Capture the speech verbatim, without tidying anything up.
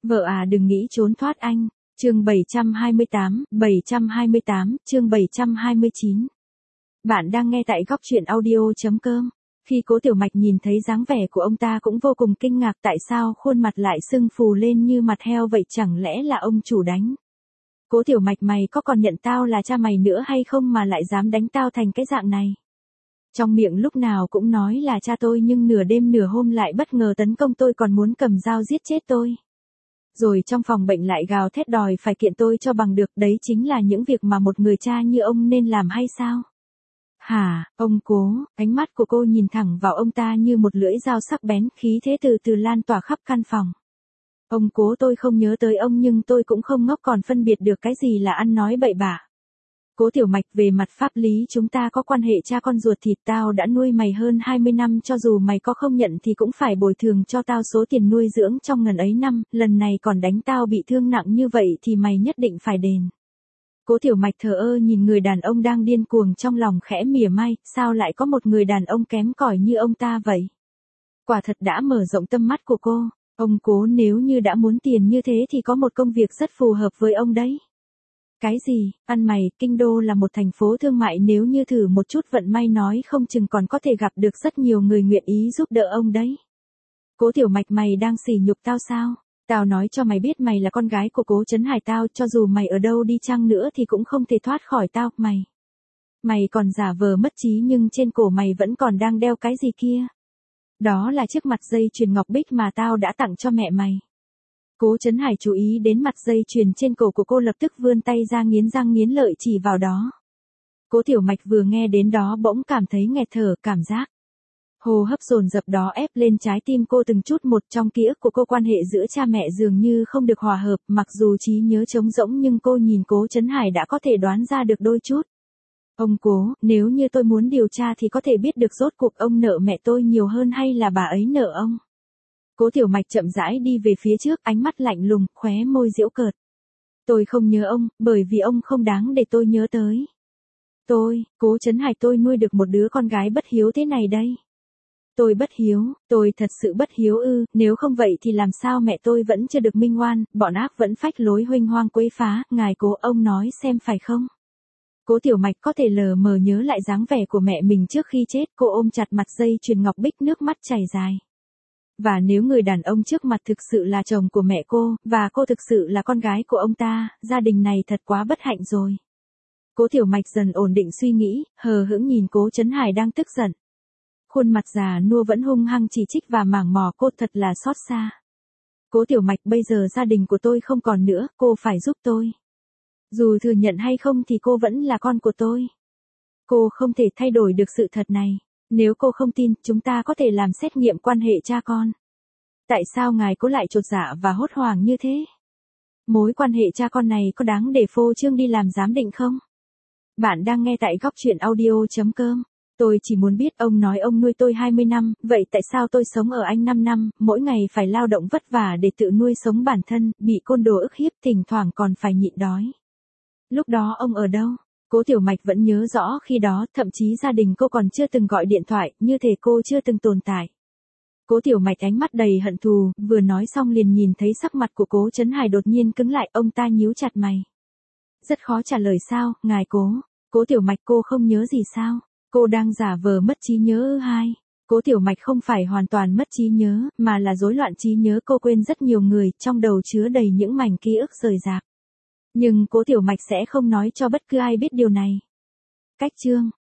Vợ à đừng nghĩ trốn thoát anh. Chương bảy trăm hai mươi tám, bảy trăm hai mươi tám, chương bảy trăm hai mươi chín. Bạn đang nghe tại góc truyện audio chấm com. Khi Cố Tiểu Mạch nhìn thấy dáng vẻ của ông ta cũng vô cùng kinh ngạc, tại sao khuôn mặt lại sưng phù lên như mặt heo vậy, chẳng lẽ là ông chủ đánh. Cố Tiểu Mạch, mày có còn nhận tao là cha mày nữa hay không mà lại dám đánh tao thành cái dạng này? Trong miệng lúc nào cũng nói là cha tôi nhưng nửa đêm nửa hôm lại bất ngờ tấn công tôi, còn muốn cầm dao giết chết tôi. Rồi trong phòng bệnh lại gào thét đòi phải kiện tôi cho bằng được, đấy chính là những việc mà một người cha như ông nên làm hay sao? Hả, ông Cố? Ánh mắt của cô nhìn thẳng vào ông ta như một lưỡi dao sắc bén, khí thế từ từ lan tỏa khắp căn phòng. Ông Cố, tôi không nhớ tới ông nhưng tôi cũng không ngốc còn phân biệt được cái gì là ăn nói bậy bạ. Cố Tiểu Mạch, về mặt pháp lý chúng ta có quan hệ cha con ruột thịt, tao đã nuôi mày hơn hai mươi năm, cho dù mày có không nhận thì cũng phải bồi thường cho tao số tiền nuôi dưỡng trong ngần ấy năm, lần này còn đánh tao bị thương nặng như vậy thì mày nhất định phải đền. Cố Tiểu Mạch thờ ơ nhìn người đàn ông đang điên cuồng, trong lòng khẽ mỉa mai, sao lại có một người đàn ông kém cỏi như ông ta vậy? Quả thật đã mở rộng tâm mắt của cô. Ông Cố, nếu như đã muốn tiền như thế thì có một công việc rất phù hợp với ông đấy. Cái gì? Ăn mày, Kinh Đô là một thành phố thương mại, nếu như thử một chút vận may nói không chừng còn có thể gặp được rất nhiều người nguyện ý giúp đỡ ông đấy. Cố Tiểu Mạch, mày đang sỉ nhục tao sao? Tao nói cho mày biết, mày là con gái của Cố Trấn Hải, tao cho dù mày ở đâu đi chăng nữa thì cũng không thể thoát khỏi tao, mày. Mày còn giả vờ mất trí nhưng trên cổ mày vẫn còn đang đeo cái gì kia? Đó là chiếc mặt dây chuyền ngọc bích mà tao đã tặng cho mẹ mày. Cố Trấn Hải chú ý đến mặt dây chuyền trên cổ của cô, lập tức vươn tay ra nghiến răng nghiến lợi chỉ vào đó. Cố Tiểu Mạch vừa nghe đến đó bỗng cảm thấy nghẹt thở, cảm giác hô hấp dồn dập đó ép lên trái tim cô từng chút một. Trong ký ức của cô, quan hệ giữa cha mẹ dường như không được hòa hợp, mặc dù trí nhớ trống rỗng nhưng cô nhìn Cố Trấn Hải đã có thể đoán ra được đôi chút. Ông Cố, nếu như tôi muốn điều tra thì có thể biết được rốt cuộc ông nợ mẹ tôi nhiều hơn hay là bà ấy nợ ông? Cố Tiểu Mạch chậm rãi đi về phía trước, ánh mắt lạnh lùng, khóe môi giễu cợt. Tôi không nhớ ông, bởi vì ông không đáng để tôi nhớ tới. Tôi, Cố Trấn Hải, tôi nuôi được một đứa con gái bất hiếu thế này đây. Tôi bất hiếu, tôi thật sự bất hiếu ư? Nếu không vậy thì làm sao mẹ tôi vẫn chưa được minh oan, bọn ác vẫn phách lối huênh hoang quấy phá, ngài Cố, ông nói xem phải không? Cố Tiểu Mạch có thể lờ mờ nhớ lại dáng vẻ của mẹ mình trước khi chết, cô ôm chặt mặt dây chuyền ngọc bích, nước mắt chảy dài. Và nếu người đàn ông trước mặt thực sự là chồng của mẹ cô, và cô thực sự là con gái của ông ta, gia đình này thật quá bất hạnh rồi. Cố Tiểu Mạch dần ổn định suy nghĩ, hờ hững nhìn Cố Trấn Hải đang tức giận. Khuôn mặt già nua vẫn hung hăng chỉ trích và mảng mò cô, thật là xót xa. Cố Tiểu Mạch, bây giờ gia đình của tôi không còn nữa, cô phải giúp tôi. Dù thừa nhận hay không thì cô vẫn là con của tôi. Cô không thể thay đổi được sự thật này. Nếu cô không tin, chúng ta có thể làm xét nghiệm quan hệ cha con. Tại sao ngài Cố lại chột dạ và hốt hoảng như thế? Mối quan hệ cha con này có đáng để phô trương đi làm giám định không? Bạn đang nghe tại góc truyện audio chấm com. Tôi chỉ muốn biết, ông nói ông nuôi tôi hai mươi năm, vậy tại sao tôi sống ở Anh năm năm, mỗi ngày phải lao động vất vả để tự nuôi sống bản thân, bị côn đồ ức hiếp, thỉnh thoảng còn phải nhịn đói. Lúc đó ông ở đâu? Cố Tiểu Mạch vẫn nhớ rõ khi đó, thậm chí gia đình cô còn chưa từng gọi điện thoại, như thể cô chưa từng tồn tại. Cố Tiểu Mạch ánh mắt đầy hận thù, vừa nói xong liền nhìn thấy sắc mặt của Cố Trấn Hải đột nhiên cứng lại, ông ta nhíu chặt mày. Rất khó trả lời sao, ngài Cố? Cố Tiểu Mạch, cô không nhớ gì sao? Cô đang giả vờ mất trí nhớ ư? Hai. Cố Tiểu Mạch không phải hoàn toàn mất trí nhớ, mà là rối loạn trí nhớ, cô quên rất nhiều người, trong đầu chứa đầy những mảnh ký ức rời rạc. Nhưng Cố Tiểu Mạch sẽ không nói cho bất cứ ai biết điều này. Cách chương